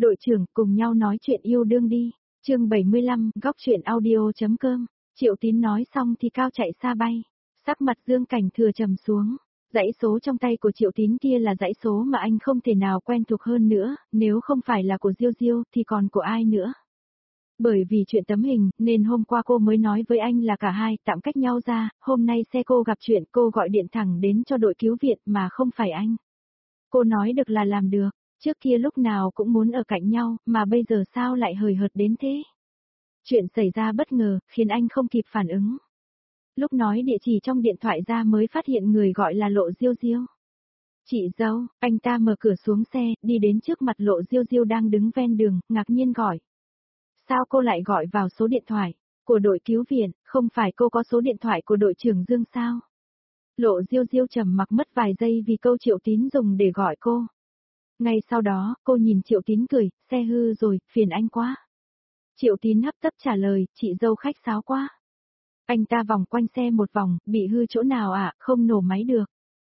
Đội trưởng, cùng nhau nói chuyện yêu đương đi. Chương 75, góc truyện audio.com. Triệu Tín nói xong thì cao chạy xa bay. Sắc mặt Dương Cảnh Thừa trầm xuống. Dãy số trong tay của Triệu Tín kia là dãy số mà anh không thể nào quen thuộc hơn nữa, nếu không phải là của Diêu Diêu thì còn của ai nữa. Bởi vì chuyện tấm hình, nên hôm qua cô mới nói với anh là cả hai tạm cách nhau ra, hôm nay xe cô gặp chuyện cô gọi điện thẳng đến cho đội cứu viện mà không phải anh. Cô nói được là làm được, trước kia lúc nào cũng muốn ở cạnh nhau, mà bây giờ sao lại hời hợt đến thế? Chuyện xảy ra bất ngờ, khiến anh không kịp phản ứng. Lúc nói địa chỉ trong điện thoại ra mới phát hiện người gọi là Lộ Diêu Diêu. Chị dâu, anh ta mở cửa xuống xe, đi đến trước mặt Lộ Diêu Diêu đang đứng ven đường, ngạc nhiên gọi. Sao cô lại gọi vào số điện thoại của đội cứu viện, không phải cô có số điện thoại của đội trưởng Dương sao? Lộ Diêu Diêu trầm mặc mất vài giây vì câu Triệu Tín dùng để gọi cô. Ngay sau đó, cô nhìn Triệu Tín cười, xe hư rồi, phiền anh quá. Triệu Tín hấp tấp trả lời, chị dâu khách sáo quá. Anh ta vòng quanh xe một vòng, bị hư chỗ nào ạ, không nổ máy được.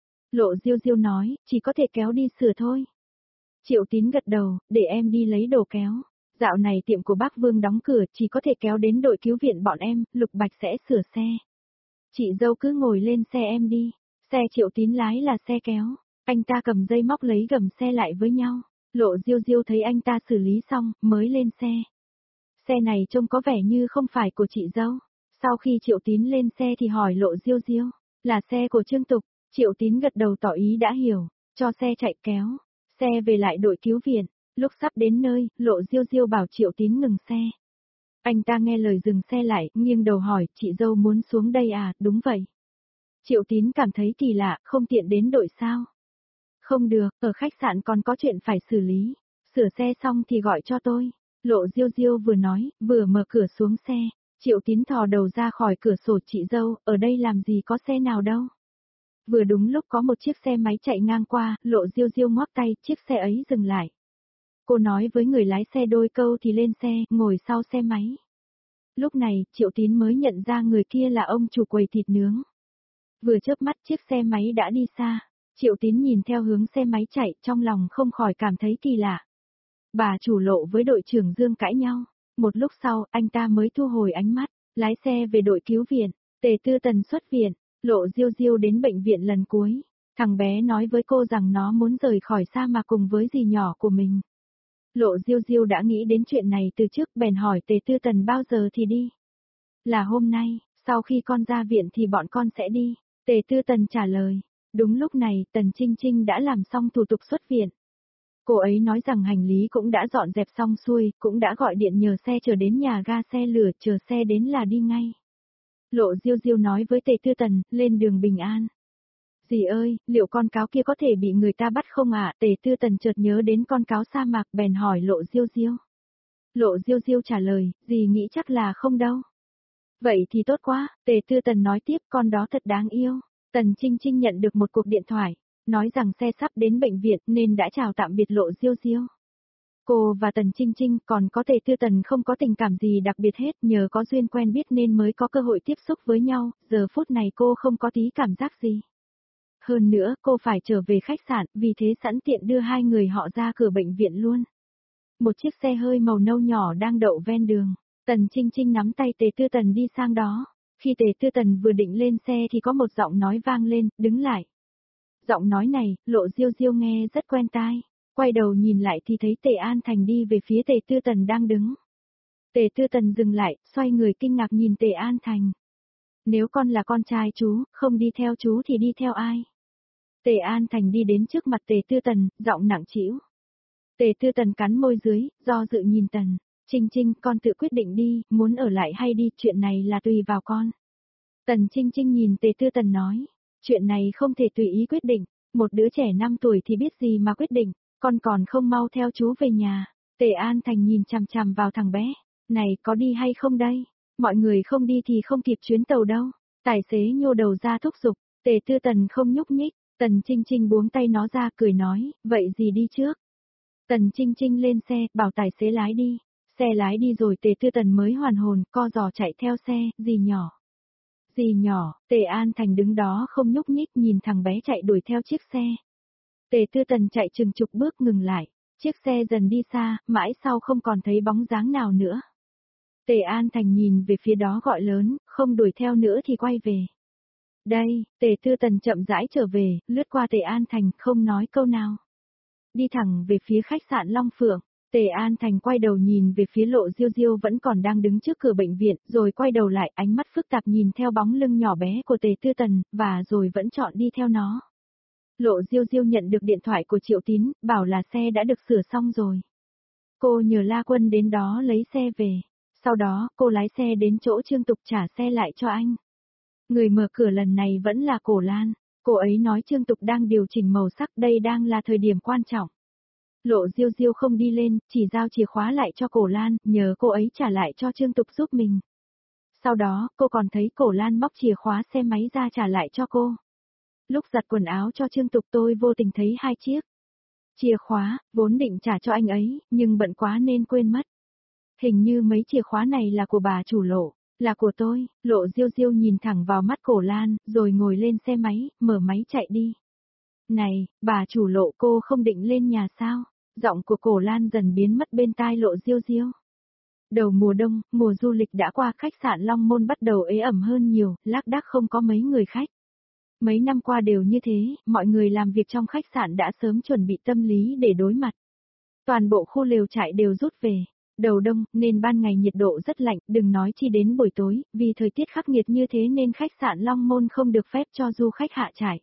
Lộ Diêu Diêu nói, chỉ có thể kéo đi sửa thôi. Triệu Tín gật đầu, để em đi lấy đồ kéo. Dạo này tiệm của bác Vương đóng cửa, chỉ có thể kéo đến đội cứu viện bọn em, Lục Bạch sẽ sửa xe. Chị dâu cứ ngồi lên xe em đi. Xe Triệu Tín lái là xe kéo. Anh ta cầm dây móc lấy gầm xe lại với nhau. Lộ Diêu Diêu thấy anh ta xử lý xong, mới lên xe. Xe này trông có vẻ như không phải của chị dâu. Sau khi Triệu Tín lên xe thì hỏi Lộ Diêu Diêu, là xe của Trương Tục. Triệu Tín gật đầu tỏ ý đã hiểu, cho xe chạy kéo. Xe về lại đội cứu viện. Lúc sắp đến nơi, Lộ Diêu Diêu bảo Triệu Tín ngừng xe. Anh ta nghe lời dừng xe lại, nghiêng đầu hỏi, chị dâu muốn xuống đây à, đúng vậy. Triệu Tín cảm thấy kỳ lạ, không tiện đến đội sao. Không được, ở khách sạn còn có chuyện phải xử lý. Sửa xe xong thì gọi cho tôi. Lộ Diêu Diêu vừa nói, vừa mở cửa xuống xe. Triệu Tín thò đầu ra khỏi cửa sổ, chị dâu, ở đây làm gì có xe nào đâu. Vừa đúng lúc có một chiếc xe máy chạy ngang qua, Lộ Diêu Diêu ngoắc tay, chiếc xe ấy dừng lại. Cô nói với người lái xe đôi câu thì lên xe, ngồi sau xe máy. Lúc này, Triệu Tín mới nhận ra người kia là ông chủ quầy thịt nướng. Vừa chớp mắt chiếc xe máy đã đi xa. Triệu Tín nhìn theo hướng xe máy chạy, trong lòng không khỏi cảm thấy kỳ lạ. Bà chủ Lộ với đội trưởng Dương cãi nhau. Một lúc sau, anh ta mới thu hồi ánh mắt, lái xe về đội cứu viện. Tề Tư Tần xuất viện, Lộ Diêu Diêu đến bệnh viện lần cuối. Thằng bé nói với cô rằng nó muốn rời khỏi sa mạc cùng với dì nhỏ của mình. Lộ Diêu Diêu đã nghĩ đến chuyện này từ trước, bèn hỏi Tề Tư Tần bao giờ thì đi. Là hôm nay, sau khi con ra viện thì bọn con sẽ đi. Tề Tư Tần trả lời. Đúng lúc này, Tần Trinh Trinh đã làm xong thủ tục xuất viện. Cô ấy nói rằng hành lý cũng đã dọn dẹp xong xuôi, cũng đã gọi điện nhờ xe chờ đến nhà ga xe lửa, chờ xe đến là đi ngay. Lộ Diêu Diêu nói với Tề Tư Tần, lên đường bình an. Dì ơi, liệu con cáo kia có thể bị người ta bắt không ạ? Tề Tư Tần chợt nhớ đến con cáo sa mạc, bèn hỏi Lộ Diêu Diêu. Lộ Diêu Diêu trả lời, dì nghĩ chắc là không đâu. Vậy thì tốt quá, Tề Tư Tần nói tiếp, con đó thật đáng yêu. Tần Trinh Trinh nhận được một cuộc điện thoại, nói rằng xe sắp đến bệnh viện nên đã chào tạm biệt Lộ Diêu Diêu. Cô và Tần Trinh Trinh còn có Tề Tư Tần không có tình cảm gì đặc biệt hết, nhờ có duyên quen biết nên mới có cơ hội tiếp xúc với nhau, giờ phút này cô không có tí cảm giác gì. Hơn nữa, cô phải trở về khách sạn, vì thế sẵn tiện đưa hai người họ ra cửa bệnh viện luôn. Một chiếc xe hơi màu nâu nhỏ đang đậu ven đường. Tần Trinh Trinh nắm tay Tề Tư Tần đi sang đó. Khi Tề Tư Tần vừa định lên xe thì có một giọng nói vang lên, đứng lại. Giọng nói này, Lộ Diêu Diêu nghe rất quen tai. Quay đầu nhìn lại thì thấy Tề An Thành đi về phía Tề Tư Tần đang đứng. Tề Tư Tần dừng lại, xoay người kinh ngạc nhìn Tề An Thành. Nếu con là con trai chú, không đi theo chú thì đi theo ai? Tề An Thành đi đến trước mặt Tề Tư Tần, giọng nặng trĩu. Tề Tư Tần cắn môi dưới, do dự nhìn Tần. Trinh Trinh, con tự quyết định đi, muốn ở lại hay đi, chuyện này là tùy vào con. Tần Trinh Trinh nhìn Tề Tư Tần nói, chuyện này không thể tùy ý quyết định, một đứa trẻ 5 tuổi thì biết gì mà quyết định, con còn không mau theo chú về nhà. Tề An Thành nhìn chằm chằm vào thằng bé, này có đi hay không đây? Mọi người không đi thì không kịp chuyến tàu đâu. Tài xế nhô đầu ra thúc giục, Tề Tư Tần không nhúc nhích, Tần Trinh Trinh buông tay nó ra cười nói, vậy gì đi trước? Tần Trinh Trinh lên xe, bảo tài xế lái đi. Xe lái đi rồi Tề Tư Tần mới hoàn hồn, co giò chạy theo xe, dì nhỏ. Dì nhỏ, Tề An Thành đứng đó không nhúc nhích nhìn thằng bé chạy đuổi theo chiếc xe. Tề Tư Tần chạy chừng chục bước ngừng lại, Chiếc xe dần đi xa, mãi sau không còn thấy bóng dáng nào nữa. Tề An Thành nhìn về phía đó gọi lớn, không đuổi theo nữa thì quay về. Đây, Tề Tư Tần chậm rãi trở về, lướt qua Tề An Thành, không nói câu nào. Đi thẳng về phía khách sạn Long Phượng. Tề An Thành quay đầu nhìn về phía Lộ Diêu Diêu vẫn còn đang đứng trước cửa bệnh viện, rồi quay đầu lại, ánh mắt phức tạp nhìn theo bóng lưng nhỏ bé của Tề Tư Tần, và rồi vẫn chọn đi theo nó. Lộ Diêu Diêu nhận được điện thoại của Triệu Tín, bảo là xe đã được sửa xong rồi. Cô nhờ La Quân đến đó lấy xe về. Sau đó, cô lái xe đến chỗ Trương Tục trả xe lại cho anh. Người mở cửa lần này vẫn là Cổ Lan. Cô ấy nói Trương Tục đang điều chỉnh màu sắc, đây đang là thời điểm quan trọng. Lộ Diêu Diêu không đi lên, chỉ giao chìa khóa lại cho Cổ Lan, nhờ cô ấy trả lại cho Trương Tục giúp mình. Sau đó, cô còn thấy Cổ Lan móc chìa khóa xe máy ra trả lại cho cô. Lúc giặt quần áo cho Trương Tục tôi vô tình thấy 2 chiếc chìa khóa, vốn định trả cho anh ấy, nhưng bận quá nên quên mất. Hình như mấy chìa khóa này là của bà chủ Lộ, là của tôi. Lộ Diêu Diêu nhìn thẳng vào mắt Cổ Lan, rồi ngồi lên xe máy, mở máy chạy đi. Này, bà chủ Lộ, cô không định lên nhà sao? Giọng của Cổ Lan dần biến mất bên tai Lộ Diêu Diêu. Đầu mùa đông, mùa du lịch đã qua, khách sạn Long Môn bắt đầu ế ẩm hơn nhiều, lác đác không có mấy người khách. Mấy năm qua đều như thế, mọi người làm việc trong khách sạn đã sớm chuẩn bị tâm lý để đối mặt. Toàn bộ khu lều trại đều rút về. Đầu đông, nên ban ngày nhiệt độ rất lạnh, đừng nói chi đến buổi tối, vì thời tiết khắc nghiệt như thế nên khách sạn Long Môn không được phép cho du khách hạ trại.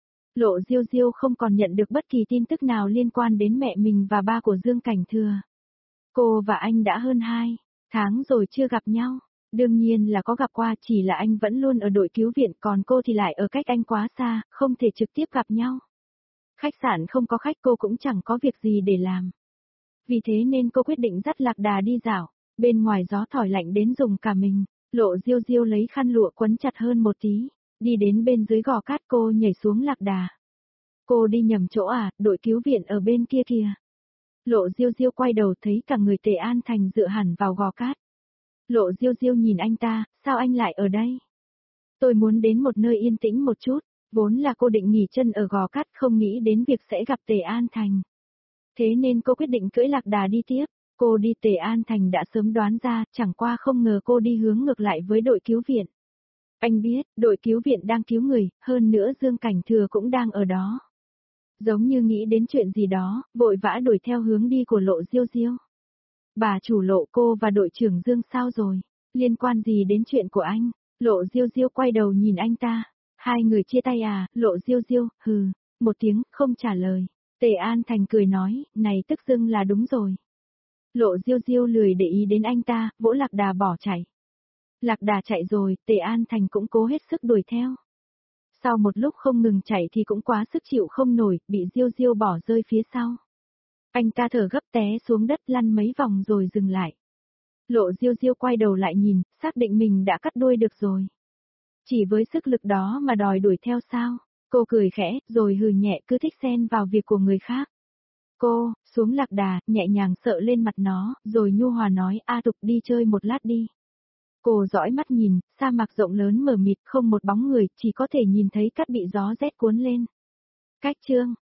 Lộ Diêu Diêu không còn nhận được bất kỳ tin tức nào liên quan đến mẹ mình và ba của Dương Cảnh Thừa. Cô và anh đã hơn 2 tháng rồi chưa gặp nhau. Đương nhiên là có gặp qua, chỉ là anh vẫn luôn ở đội cứu viện, còn cô thì lại ở cách anh quá xa, không thể trực tiếp gặp nhau. Khách sạn không có khách, cô cũng chẳng có việc gì để làm. Vì thế nên cô quyết định dắt Lạc Đà đi dạo. Bên ngoài gió thổi lạnh đến rùng cả mình. Lộ Diêu Diêu lấy khăn lụa quấn chặt hơn một tí. Đi đến bên dưới gò cát, cô nhảy xuống Lạc Đà. Cô đi nhầm chỗ à, đội cứu viện ở bên kia kìa. Lộ Diêu Diêu quay đầu thấy cả người Tề An Thành dựa hẳn vào gò cát. Lộ Diêu Diêu nhìn anh ta, sao anh lại ở đây? Tôi muốn đến một nơi yên tĩnh một chút. Vốn là cô định nghỉ chân ở gò cát, không nghĩ đến việc sẽ gặp Tề An Thành. Thế nên cô quyết định cưỡi Lạc Đà đi tiếp. Cô đi Tề An Thành đã sớm đoán ra, chẳng qua không ngờ cô đi hướng ngược lại với đội cứu viện. Anh biết, đội cứu viện đang cứu người, hơn nữa Dương Cảnh Thừa cũng đang ở đó. Giống như nghĩ đến chuyện gì đó, vội vã đuổi theo hướng đi của Lộ Diêu Diêu. Bà chủ Lộ, cô và đội trưởng Dương sao rồi? Liên quan gì đến chuyện của anh? Lộ Diêu Diêu quay đầu nhìn anh ta. Hai người chia tay à? Lộ Diêu Diêu, hừ, một tiếng, không trả lời. Tề An Thành cười nói, này tức dưng là đúng rồi. Lộ Diêu Diêu lười để ý đến anh ta, vỗ Lạc Đà bỏ chạy. Lạc Đà chạy rồi, Tề An Thành cũng cố hết sức đuổi theo. Sau một lúc không ngừng chạy thì cũng quá sức chịu không nổi, bị Diêu Diêu bỏ rơi phía sau. Anh ta thở gấp té xuống đất lăn mấy vòng rồi dừng lại. Lộ Diêu Diêu quay đầu lại nhìn, xác định mình đã cắt đuôi được rồi. Chỉ với sức lực đó mà đòi đuổi theo sao? Cô cười khẽ, rồi hừ nhẹ, cứ thích xen vào việc của người khác. Cô, xuống Lạc Đà, nhẹ nhàng sợ lên mặt nó, rồi nhu hòa nói, A Tục đi chơi một lát đi. Cô dõi mắt nhìn, sa mạc rộng lớn mờ mịt, không một bóng người, chỉ có thể nhìn thấy cát bị gió rét cuốn lên. Cách chương